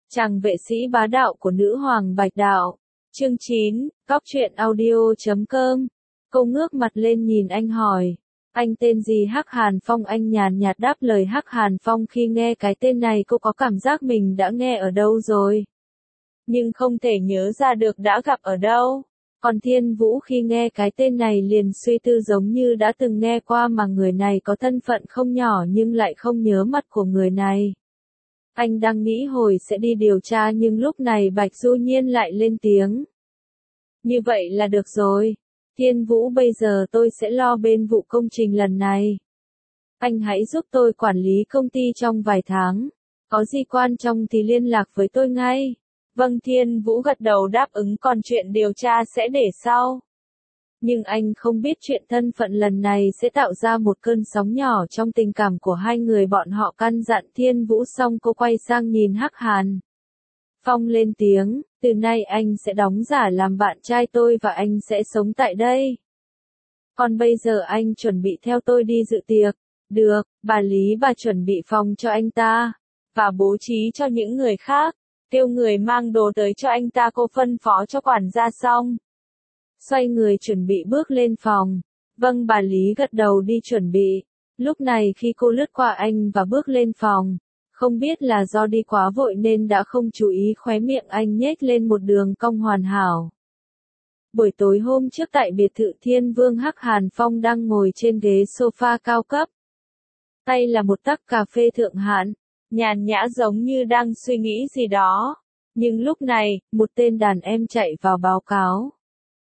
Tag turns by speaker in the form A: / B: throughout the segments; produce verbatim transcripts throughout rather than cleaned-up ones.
A: Chàng vệ sĩ bá đạo của nữ hoàng Bạch Đạo. Chương chín, Cóc truyện audio chấm com. Cô ngước mặt lên nhìn anh hỏi. Anh tên gì? Hắc Hàn Phong. Anh nhàn nhạt đáp lời. Hắc Hàn Phong. Khi nghe cái tên này cô có cảm giác mình đã nghe ở đâu rồi, nhưng không thể nhớ ra được đã gặp ở đâu. Còn Thiên Vũ khi nghe cái tên này liền suy tư giống như đã từng nghe qua mà người này có thân phận không nhỏ nhưng lại không nhớ mặt của người này. Anh đang nghĩ hồi sẽ đi điều tra nhưng lúc này Bạch Du Nhiên lại lên tiếng. Như vậy là được rồi. Thiên Vũ, bây giờ tôi sẽ lo bên vụ công trình lần này. Anh hãy giúp tôi quản lý công ty trong vài tháng. Có gì quan trọng thì liên lạc với tôi ngay. Vâng, Thiên Vũ gật đầu đáp ứng, còn chuyện điều tra sẽ để sau. Nhưng anh không biết chuyện thân phận lần này sẽ tạo ra một cơn sóng nhỏ trong tình cảm của hai người bọn họ. Căn dặn Thiên Vũ xong cô quay sang nhìn Hắc Hàn Phong lên tiếng, từ nay anh sẽ đóng giả làm bạn trai tôi và anh sẽ sống tại đây. Còn bây giờ anh chuẩn bị theo tôi đi dự tiệc. Được, bà Lý bà chuẩn bị phòng cho anh ta, và bố trí cho những người khác. Kêu người mang đồ tới cho anh ta, cô phân phó cho quản gia xong. Xoay người chuẩn bị bước lên phòng. Vâng, bà Lý gật đầu đi chuẩn bị. Lúc này khi cô lướt qua anh và bước lên phòng, không biết là do đi quá vội nên đã không chú ý khóe miệng anh nhếch lên một đường cong hoàn hảo. Buổi tối hôm trước tại biệt thự Thiên Vương, Hắc Hàn Phong đang ngồi trên ghế sofa cao cấp. Tay là một tách cà phê thượng hạng, nhàn nhã giống như đang suy nghĩ gì đó. Nhưng lúc này, một tên đàn em chạy vào báo cáo.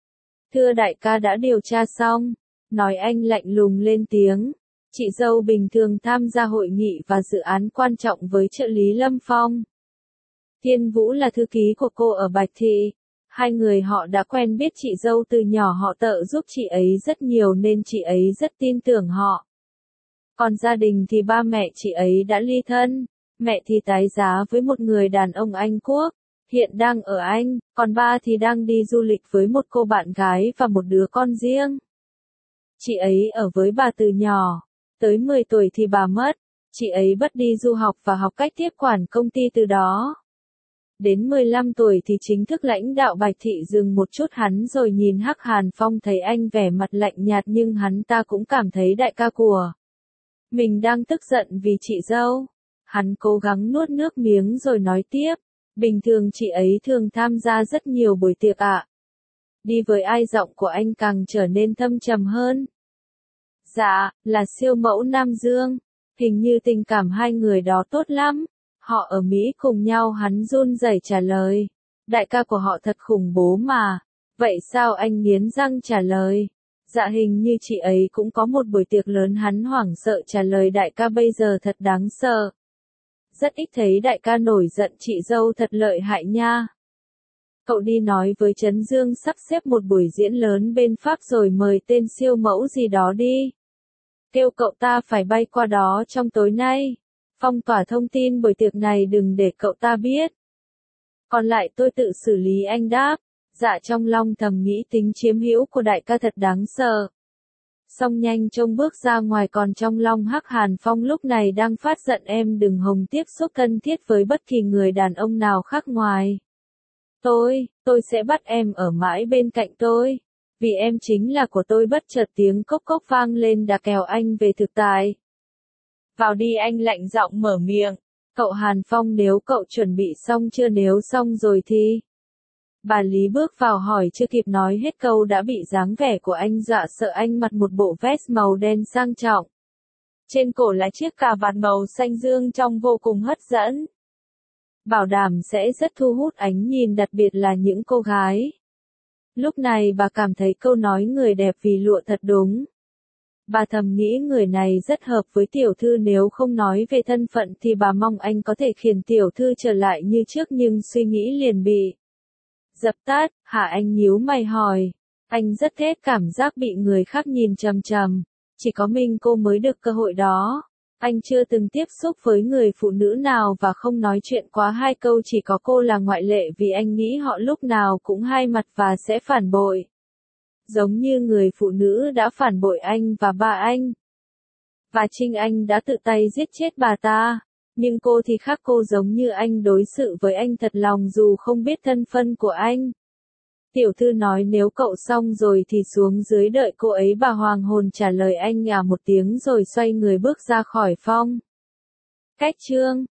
A: Thưa đại ca, đã điều tra xong. Nói anh lạnh lùng lên tiếng. Chị dâu bình thường tham gia hội nghị và dự án quan trọng với trợ lý Lâm Phong. Thiên Vũ là thư ký của cô ở Bạch Thị. Hai người họ đã quen biết chị dâu từ nhỏ, họ tự giúp chị ấy rất nhiều nên chị ấy rất tin tưởng họ. Còn gia đình thì ba mẹ chị ấy đã ly thân. Mẹ thì tái giá với một người đàn ông Anh Quốc, hiện đang ở Anh, còn ba thì đang đi du lịch với một cô bạn gái và một đứa con riêng. Chị ấy ở với bà từ nhỏ, tới mười tuổi thì bà mất, chị ấy bắt đi du học và học cách tiếp quản công ty từ đó. Đến mười lăm tuổi thì chính thức lãnh đạo Bạch Thị. Dừng một chút hắn rồi nhìn Hắc Hàn Phong, thấy anh vẻ mặt lạnh nhạt nhưng hắn ta cũng cảm thấy đại ca của mình đang tức giận vì chị dâu. Hắn cố gắng nuốt nước miếng rồi nói tiếp, bình thường chị ấy thường tham gia rất nhiều buổi tiệc ạ. Đi với ai? Giọng của anh càng trở nên thâm trầm hơn. Dạ, là siêu mẫu Nam Dương. Hình như tình cảm hai người đó tốt lắm. Họ ở Mỹ cùng nhau. Hắn run rẩy trả lời. Đại ca của họ thật khủng bố mà. Vậy sao? Anh nghiến răng trả lời. Dạ, hình như chị ấy cũng có một buổi tiệc lớn. Hắn hoảng sợ trả lời, đại ca bây giờ thật đáng sợ. Rất ít thấy đại ca nổi giận, chị dâu thật lợi hại nha. Cậu đi nói với Trấn Dương sắp xếp một buổi diễn lớn bên Pháp rồi mời tên siêu mẫu gì đó đi. Kêu cậu ta phải bay qua đó trong tối nay. Phong tỏa thông tin buổi tiệc này, đừng để cậu ta biết. Còn lại tôi tự xử lý, anh đáp. Dạ, trong lòng thầm nghĩ tính chiếm hữu của đại ca thật đáng sợ. Xong nhanh chóng bước ra ngoài, còn trong lòng Hắc Hàn Phong lúc này đang phát giận. Em đừng hòng tiếp xúc thân thiết với bất kỳ người đàn ông nào khác ngoài tôi, tôi sẽ bắt em ở mãi bên cạnh tôi. Vì em chính là của tôi. Bất chợt tiếng cốc cốc vang lên đã kéo anh về thực tại. Vào đi, anh lạnh giọng mở miệng. Cậu Hàn Phong, nếu cậu chuẩn bị xong chưa? Nếu xong rồi thì... Bà Lý bước vào hỏi, chưa kịp nói hết câu đã bị dáng vẻ của anh dọa sợ. Anh mặc một bộ vest màu đen sang trọng. Trên cổ là chiếc cà vạt màu xanh dương trông vô cùng hấp dẫn. Bảo đảm sẽ rất thu hút ánh nhìn, đặc biệt là những cô gái. Lúc này bà cảm thấy câu nói người đẹp vì lụa thật đúng. Bà thầm nghĩ người này rất hợp với tiểu thư, nếu không nói về thân phận thì bà mong anh có thể khiến tiểu thư trở lại như trước, nhưng suy nghĩ liền bị dập tắt. Hả? Anh nhíu mày hỏi. Anh rất ghét cảm giác bị người khác nhìn chằm chằm. Chỉ có mình cô mới được cơ hội đó. Anh chưa từng tiếp xúc với người phụ nữ nào và không nói chuyện quá hai câu, chỉ có cô là ngoại lệ vì anh nghĩ họ lúc nào cũng hai mặt và sẽ phản bội. Giống như người phụ nữ đã phản bội anh và ba anh. Và chính anh đã tự tay giết chết bà ta. Nhưng cô thì khác, cô giống như anh đối xử với anh thật lòng dù không biết thân phận của anh. Tiểu thư nói nếu cậu xong rồi thì xuống dưới đợi cô ấy. Bà Hoàng hồn trả lời anh à một tiếng rồi xoay người bước ra khỏi phòng. Cách chương